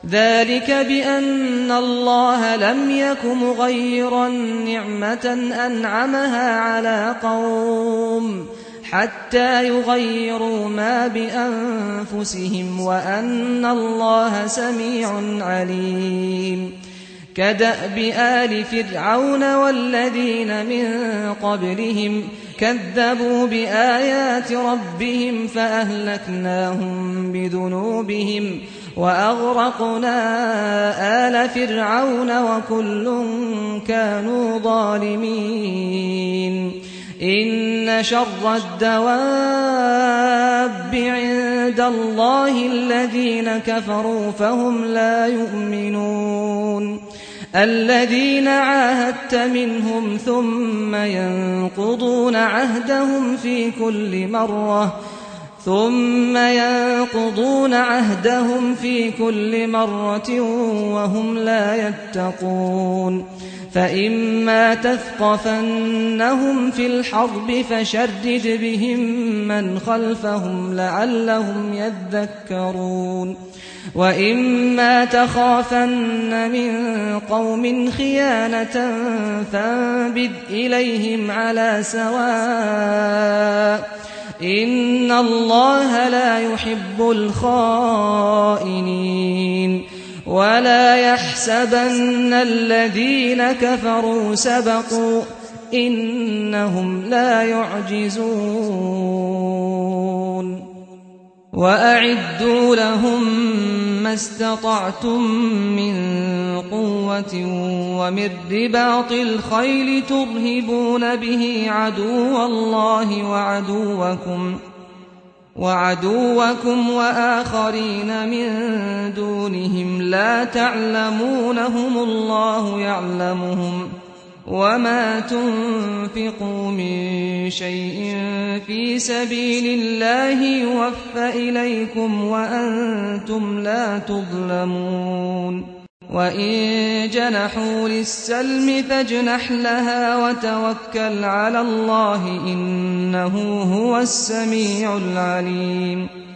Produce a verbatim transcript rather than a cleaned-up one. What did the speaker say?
ذلك بأن الله لم يك مغيرا نعمة أنعمها على قوم حتى يغيروا ما بأنفسهم وأن الله سميع عليم. كدأب آل فرعون والذين من قبلهم كذبوا بآيات ربهم فأهلكناهم بذنوبهم وأغرقنا آل فرعون وكل كانوا ظالمين. إن شر الدواب عند الله الذين كفروا فهم لا يؤمنون. الذين عاهدت منهم ثم ينقضون عهدهم في كل مرة ثم ينقضون عهدهم في كل مرة وهم لا يتقون. فإما تثقفنهم في الحرب فشرد بهم من خلفهم لعلهم يذكرون. وإما تخافن من قوم خيانة فانبذ إليهم على سواء إن الله لا يحب الخائنين. ولا يحسبن الذين كفروا سبقوا إنهم لا يعجزون. وأعدوا لهم ما استطعتم من قوة ومن رباط الخيل ترهبون به عدو الله وعدوكم وعدوكم وآخرين من دونهم لا تعلمونهم الله يعلمهم. وما تنفقوا من شيء في سبيل الله يوفى إليكم وأنتم لا تظلمون. وإن جنحوا للسلم فاجنح لها وتوكل على الله إنه هو السميع العليم.